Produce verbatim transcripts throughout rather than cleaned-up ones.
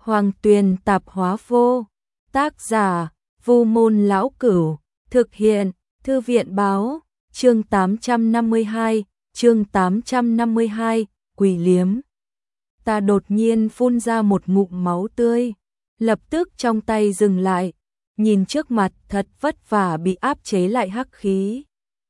Hoàng Tuyền Tạp Hóa Vô, tác giả Vu Môn Lão Cửu, thực hiện Thư viện Báo, chương tám trăm năm mươi hai, chương tám trăm năm mươi hai, Quỷ Liếm. Ta đột nhiên phun ra một ngụm máu tươi, lập tức trong tay dừng lại, nhìn trước mặt thật vất vả bị áp chế lại hắc khí.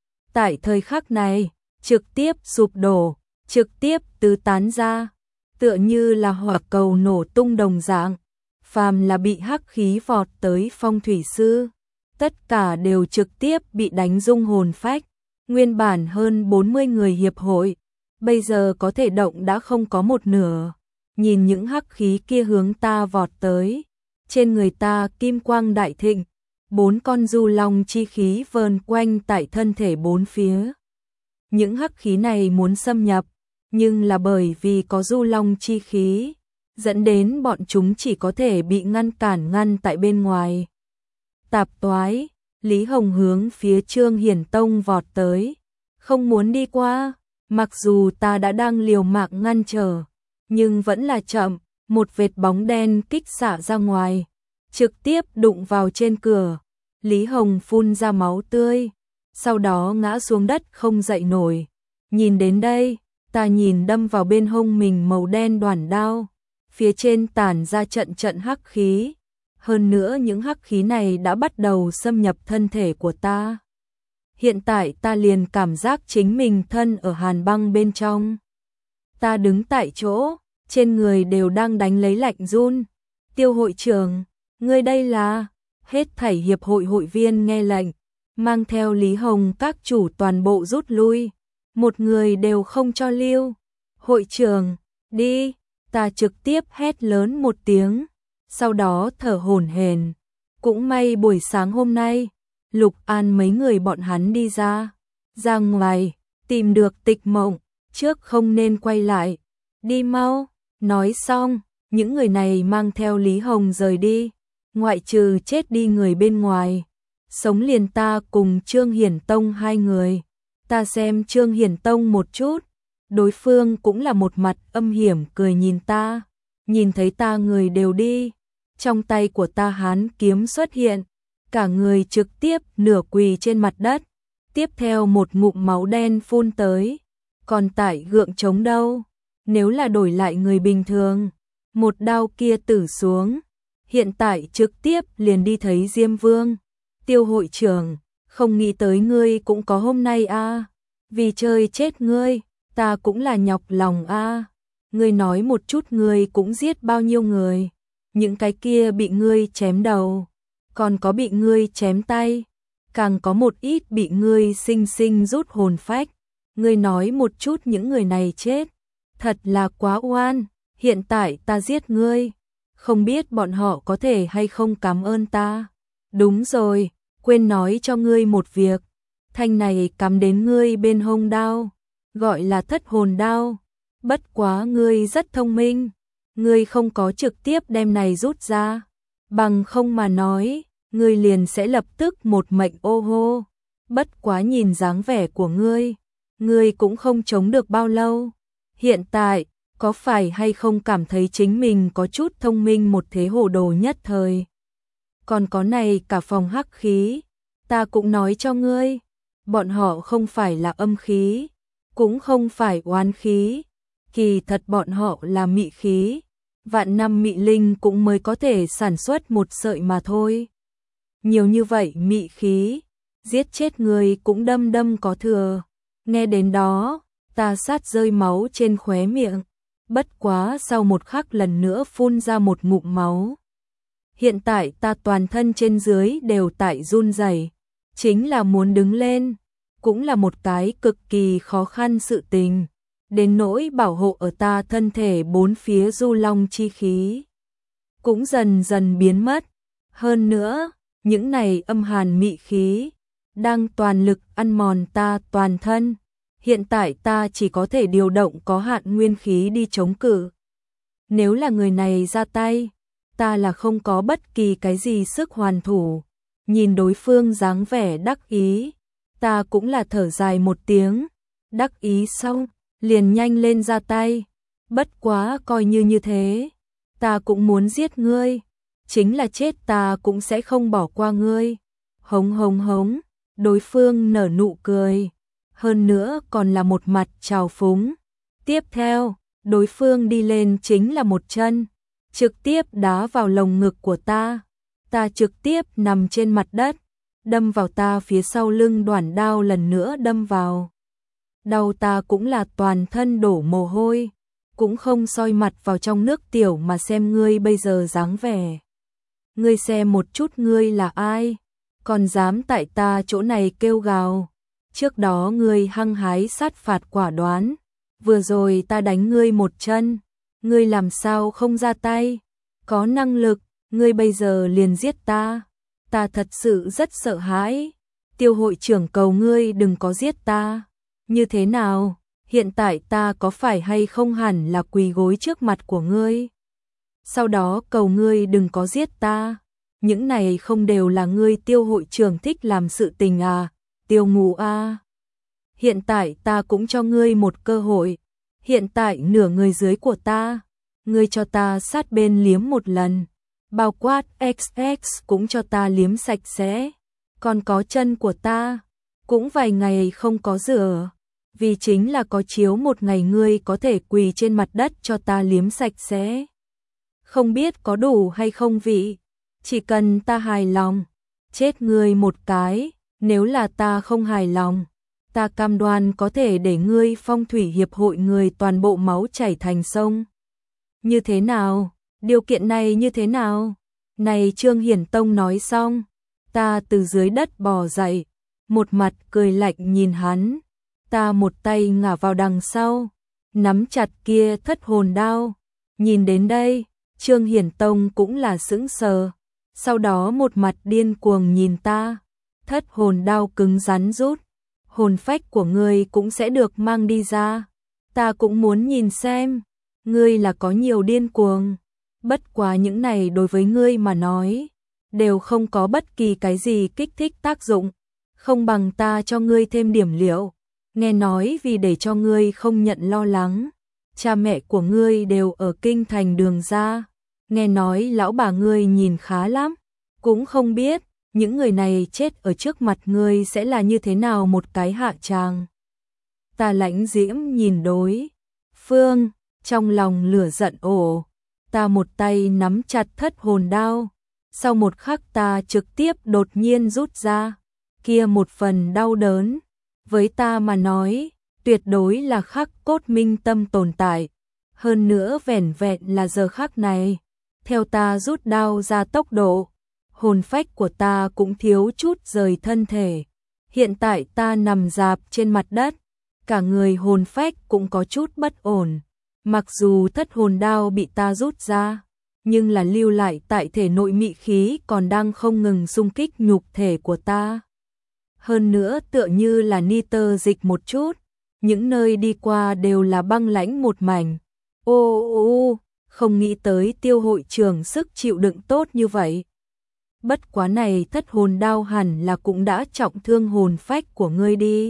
Tại thời khắc này, trực tiếp sụp đổ, trực tiếp tứ tán ra, tựa như là hỏa cầu nổ tung đồng dạng. Phàm là bị hắc khí vọt tới phong thủy sư, tất cả đều trực tiếp bị đánh rung hồn phách. Nguyên bản hơn bốn mươi người hiệp hội, bây giờ có thể động đã không có một nửa. Nhìn những hắc khí kia hướng ta vọt tới, trên người ta kim quang đại thịnh, bốn con du long chi khí vờn quanh tại thân thể bốn phía. Những hắc khí này muốn xâm nhập, nhưng là bởi vì có du long chi khí, dẫn đến bọn chúng chỉ có thể bị ngăn cản ngăn tại bên ngoài. Tạp toái, Lý Hồng hướng phía Trương Hiển Tông vọt tới, không muốn đi qua, mặc dù ta đã đang liều mạng ngăn trở, nhưng vẫn là chậm, một vệt bóng đen kích xạ ra ngoài, trực tiếp đụng vào trên cửa. Lý Hồng phun ra máu tươi, sau đó ngã xuống đất không dậy nổi. Nhìn đến đây, ta nhìn đâm vào bên hông mình màu đen đoản đao, phía trên tản ra trận trận hắc khí. Hơn nữa những hắc khí này đã bắt đầu xâm nhập thân thể của ta. Hiện tại ta liền cảm giác chính mình thân ở hàn băng bên trong. Ta đứng tại chỗ, trên người đều đang đánh lấy lạnh run. Tiêu hội trưởng, ngươi đây là... Hết thảy hiệp hội hội viên nghe lệnh, mang theo Lý Hồng các chủ toàn bộ rút lui. Một người đều không cho lưu. Hội trưởng, đi, ta trực tiếp hét lớn một tiếng. Sau đó thở hổn hển. Cũng may buổi sáng hôm nay, Lục An mấy người bọn hắn đi ra, ra ngoài, tìm được Tịch Mộng, trước không nên quay lại. Đi mau, nói xong, những người này mang theo Lý Hồng rời đi, ngoại trừ chết đi người bên ngoài. Sống liền ta cùng Trương Hiển Tông hai người. Ta xem Trương Hiển Tông một chút, đối phương cũng là một mặt âm hiểm cười nhìn ta, nhìn thấy ta người đều đi. Trong tay của ta hán kiếm xuất hiện, cả người trực tiếp nửa quỳ trên mặt đất, tiếp theo một ngụm máu đen phun tới. Còn tại gượng chống đâu, nếu là đổi lại người bình thường, một đao kia tử xuống, hiện tại trực tiếp liền đi thấy Diêm Vương. Tiêu hội trưởng, không nghĩ tới ngươi cũng có hôm nay a, vì chơi chết ngươi, ta cũng là nhọc lòng a. Ngươi nói một chút ngươi cũng giết bao nhiêu người. Những cái kia bị ngươi chém đầu, còn có bị ngươi chém tay, càng có một ít bị ngươi sinh sinh rút hồn phách. Ngươi nói một chút những người này chết, thật là quá oan. Hiện tại ta giết ngươi, không biết bọn họ có thể hay không cảm ơn ta. Đúng rồi, quên nói cho ngươi một việc, thanh này cắm đến ngươi bên hông đao, gọi là thất hồn đao. Bất quá ngươi rất thông minh, ngươi không có trực tiếp đem này rút ra, bằng không mà nói, ngươi liền sẽ lập tức một mệnh ô hô. Bất quá nhìn dáng vẻ của ngươi, ngươi cũng không chống được bao lâu. Hiện tại, có phải hay không cảm thấy chính mình có chút thông minh một thế hồ đồ nhất thời? Còn có này cả phòng hắc khí, ta cũng nói cho ngươi, bọn họ không phải là âm khí, cũng không phải oán khí, kỳ thật bọn họ là mị khí. Vạn năm mị linh cũng mới có thể sản xuất một sợi mà thôi. Nhiều như vậy mị khí, giết chết người cũng đâm đâm có thừa. Nghe đến đó, ta sát rơi máu trên khóe miệng. Bất quá sau một khắc lần nữa phun ra một ngụm máu. Hiện tại ta toàn thân trên dưới đều tại run rẩy, chính là muốn đứng lên, cũng là một cái cực kỳ khó khăn sự tình. Đến nỗi bảo hộ ở ta thân thể bốn phía du long chi khí, cũng dần dần biến mất. Hơn nữa, những này âm hàn mị khí, đang toàn lực ăn mòn ta toàn thân. Hiện tại ta chỉ có thể điều động có hạn nguyên khí đi chống cự. Nếu là người này ra tay, ta là không có bất kỳ cái gì sức hoàn thủ. Nhìn đối phương dáng vẻ đắc ý, ta cũng là thở dài một tiếng. Đắc ý xong, liền nhanh lên ra tay. Bất quá coi như như thế, ta cũng muốn giết ngươi, chính là chết ta cũng sẽ không bỏ qua ngươi. Hống hống hống, đối phương nở nụ cười, hơn nữa còn là một mặt trào phúng. Tiếp theo, đối phương đi lên chính là một chân, trực tiếp đá vào lồng ngực của ta. Ta trực tiếp nằm trên mặt đất, đâm vào ta phía sau lưng, đoản đao lần nữa đâm vào. Đau ta cũng là toàn thân đổ mồ hôi, cũng không soi mặt vào trong nước tiểu mà xem ngươi bây giờ dáng vẻ. Ngươi xem một chút ngươi là ai, còn dám tại ta chỗ này kêu gào. Trước đó ngươi hăng hái sát phạt quả đoán, vừa rồi ta đánh ngươi một chân, ngươi làm sao không ra tay, có năng lực, ngươi bây giờ liền giết ta. Ta thật sự rất sợ hãi, Tiêu hội trưởng cầu ngươi đừng có giết ta. Như thế nào, hiện tại ta có phải hay không hẳn là quỳ gối trước mặt của ngươi, sau đó cầu ngươi đừng có giết ta. Những này không đều là ngươi Tiêu hội trưởng thích làm sự tình à, Tiêu Ngũ a. Hiện tại ta cũng cho ngươi một cơ hội, hiện tại nửa người dưới của ta, ngươi cho ta sát bên liếm một lần, bao quát ích ích cũng cho ta liếm sạch sẽ, còn có chân của ta, cũng vài ngày không có rửa, vì chính là có chiếu một ngày ngươi có thể quỳ trên mặt đất cho ta liếm sạch sẽ. Không biết có đủ hay không vị, chỉ cần ta hài lòng, chết ngươi một cái, nếu là ta không hài lòng, ta cam đoan có thể để ngươi phong thủy hiệp hội người toàn bộ máu chảy thành sông. Như thế nào? Điều kiện này như thế nào? Này Trương Hiển Tông nói xong, ta từ dưới đất bò dậy, một mặt cười lạnh nhìn hắn, ta một tay ngả vào đằng sau, nắm chặt kia thất hồn đao. Nhìn đến đây, Trương Hiển Tông cũng là sững sờ, sau đó một mặt điên cuồng nhìn ta, thất hồn đao cứng rắn rút, hồn phách của ngươi cũng sẽ được mang đi ra. Ta cũng muốn nhìn xem, ngươi là có nhiều điên cuồng. Bất quá những này đối với ngươi mà nói, đều không có bất kỳ cái gì kích thích tác dụng, không bằng ta cho ngươi thêm điểm liệu. Nghe nói vì để cho ngươi không nhận lo lắng, cha mẹ của ngươi đều ở kinh thành Đường gia, nghe nói lão bà ngươi nhìn khá lắm, cũng không biết những người này chết ở trước mặt ngươi sẽ là như thế nào một cái hạ tràng. Ta lãnh diễm nhìn đối phương, trong lòng lửa giận ổ, ta một tay nắm chặt thất hồn đao, sau một khắc ta trực tiếp đột nhiên rút ra, kia một phần đau đớn, với ta mà nói, tuyệt đối là khắc cốt minh tâm tồn tại, hơn nữa vẻn vẹn là giờ khắc này, theo ta rút đao ra tốc độ, hồn phách của ta cũng thiếu chút rời thân thể. Hiện tại ta nằm rạp trên mặt đất, cả người hồn phách cũng có chút bất ổn. Mặc dù thất hồn đao bị ta rút ra, nhưng là lưu lại tại thể nội mị khí còn đang không ngừng xung kích nhục thể của ta. Hơn nữa tựa như là nitơ dịch một chút, những nơi đi qua đều là băng lãnh một mảnh. Ô ô ô, không nghĩ tới Tiêu hội trưởng sức chịu đựng tốt như vậy. Bất quá này thất hồn đao hẳn là cũng đã trọng thương hồn phách của ngươi đi.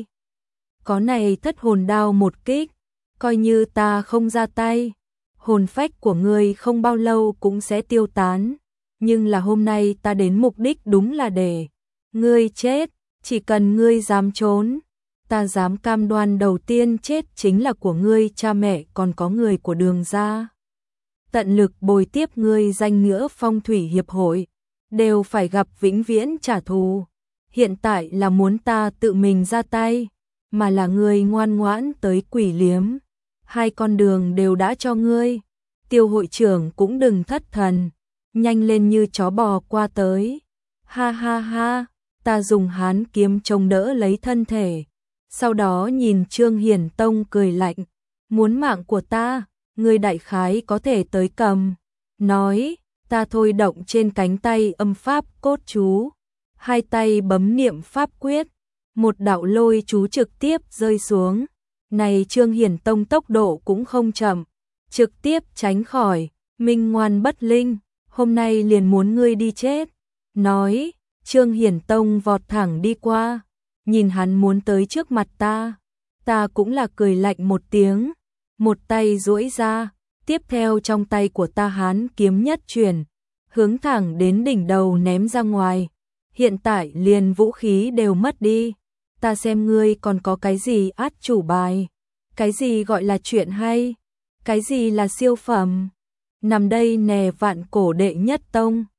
Có này thất hồn đao một kích, coi như ta không ra tay, hồn phách của ngươi không bao lâu cũng sẽ tiêu tán. Nhưng là hôm nay ta đến mục đích đúng là để ngươi chết, chỉ cần ngươi dám trốn, ta dám cam đoan đầu tiên chết chính là của ngươi cha mẹ còn có người của Đường gia. Tận lực bồi tiếp ngươi danh nghĩa phong thủy hiệp hội, đều phải gặp vĩnh viễn trả thù. Hiện tại là muốn ta tự mình ra tay, mà là ngươi ngoan ngoãn tới quỷ liếm. Hai con đường đều đã cho ngươi, Tiêu hội trưởng cũng đừng thất thần, nhanh lên như chó bò qua tới. Ha ha ha, ta dùng hán kiếm chống đỡ lấy thân thể, sau đó nhìn Trương Hiển Tông cười lạnh, muốn mạng của ta, ngươi đại khái có thể tới cầm. Nói, ta thôi động trên cánh tay âm pháp cốt chú, hai tay bấm niệm pháp quyết, một đạo lôi chú trực tiếp rơi xuống. Này Trương Hiển Tông tốc độ cũng không chậm, trực tiếp tránh khỏi, minh ngoan bất linh, hôm nay liền muốn ngươi đi chết. Nói, Trương Hiển Tông vọt thẳng đi qua, nhìn hắn muốn tới trước mặt ta, ta cũng là cười lạnh một tiếng, một tay duỗi ra, Tiếp theo trong tay của ta Hán kiếm nhất chuyển, hướng thẳng đến đỉnh đầu ném ra ngoài. Hiện tại liền vũ khí đều mất đi, ta xem ngươi còn có cái gì át chủ bài, cái gì gọi là chuyện hay, cái gì là siêu phẩm. Nằm đây nè vạn cổ đệ nhất tông.